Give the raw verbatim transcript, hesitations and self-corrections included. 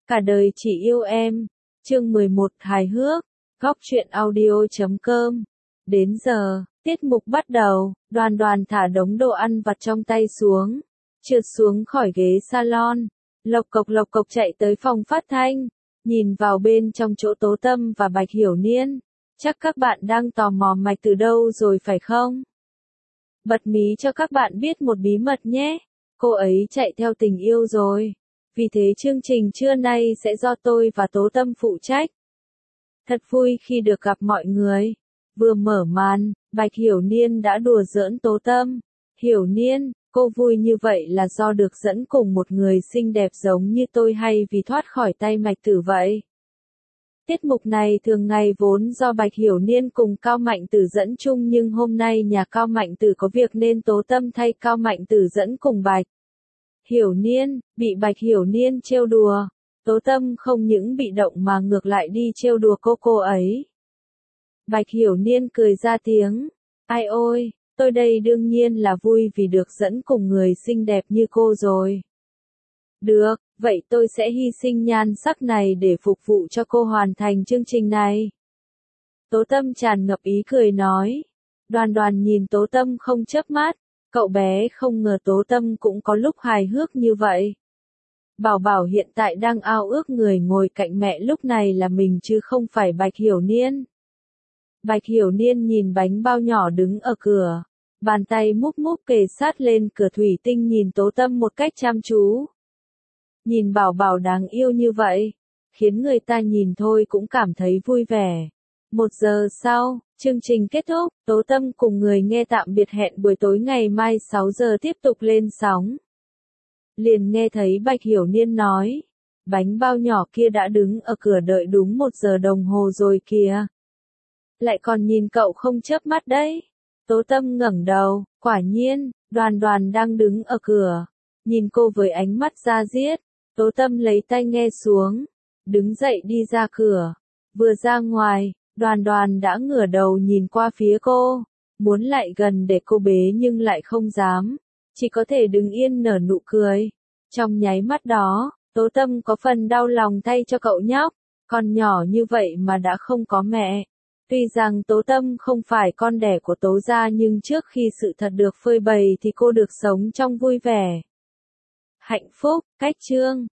Cả đời chỉ yêu em. Chương mười một hài hước. Góc truyện audio.com. Đến giờ, tiết mục bắt đầu, Đoàn Đoàn thả đống đồ ăn vặt trong tay xuống, trượt xuống khỏi ghế salon, lộc cộc lộc cộc chạy tới phòng phát thanh, nhìn vào bên trong chỗ Tố Tâm và Bạch Hiểu Niên. Chắc các bạn đang tò mò Mạch từ đâu rồi phải không? Bật mí cho các bạn biết một bí mật nhé, cô ấy chạy theo tình yêu rồi. Vì thế chương trình trưa nay sẽ do tôi và Tố Tâm phụ trách. Thật vui khi được gặp mọi người. Vừa mở màn, Bạch Hiểu Niên đã đùa giỡn Tố Tâm. Hiểu Niên, cô vui như vậy là do được dẫn cùng một người xinh đẹp giống như tôi hay vì thoát khỏi tay Mạch Tử vậy? Tiết mục này thường ngày vốn do Bạch Hiểu Niên cùng Cao Mạnh Tử dẫn chung, nhưng hôm nay nhà Cao Mạnh Tử có việc nên Tố Tâm thay Cao Mạnh Tử dẫn cùng Bạch Hiểu Niên. Bị Bạch Hiểu Niên trêu đùa, Tố Tâm không những bị động mà ngược lại đi trêu đùa cô cô ấy. Bạch Hiểu Niên cười ra tiếng, ai ôi, tôi đây đương nhiên là vui vì được dẫn cùng người xinh đẹp như cô rồi. Được, vậy tôi sẽ hy sinh nhan sắc này để phục vụ cho cô hoàn thành chương trình này. Tố Tâm tràn ngập ý cười nói. Đoàn Đoàn nhìn Tố Tâm không chớp mắt, cậu bé không ngờ Tố Tâm cũng có lúc hài hước như vậy. Bảo Bảo hiện tại đang ao ước người ngồi cạnh mẹ lúc này là mình chứ không phải Bạch Hiểu Niên. Bạch Hiểu Niên nhìn bánh bao nhỏ đứng ở cửa, bàn tay múc múc kề sát lên cửa thủy tinh nhìn Tố Tâm một cách chăm chú. Nhìn Bảo Bảo đáng yêu như vậy, khiến người ta nhìn thôi cũng cảm thấy vui vẻ. Một giờ sau, chương trình kết thúc, Tố Tâm cùng người nghe tạm biệt, hẹn buổi tối ngày mai sáu giờ tiếp tục lên sóng. Liền nghe thấy Bạch Hiểu Niên nói, bánh bao nhỏ kia đã đứng ở cửa đợi đúng một giờ đồng hồ rồi kìa. Lại còn nhìn cậu không chớp mắt đấy. Tố Tâm ngẩng đầu, quả nhiên, Đoàn Đoàn đang đứng ở cửa, nhìn cô với ánh mắt da diết. Tố Tâm lấy tai nghe xuống, đứng dậy đi ra cửa. Vừa ra ngoài, Đoàn Đoàn đã ngửa đầu nhìn qua phía cô, muốn lại gần để cô bế nhưng lại không dám, chỉ có thể đứng yên nở nụ cười. Trong nháy mắt đó, Tố Tâm có phần đau lòng thay cho cậu nhóc, con nhỏ như vậy mà đã không có mẹ. Tuy rằng Tố Tâm không phải con đẻ của Tố gia, nhưng trước khi sự thật được phơi bày thì cô được sống trong vui vẻ, hạnh phúc. Cách chương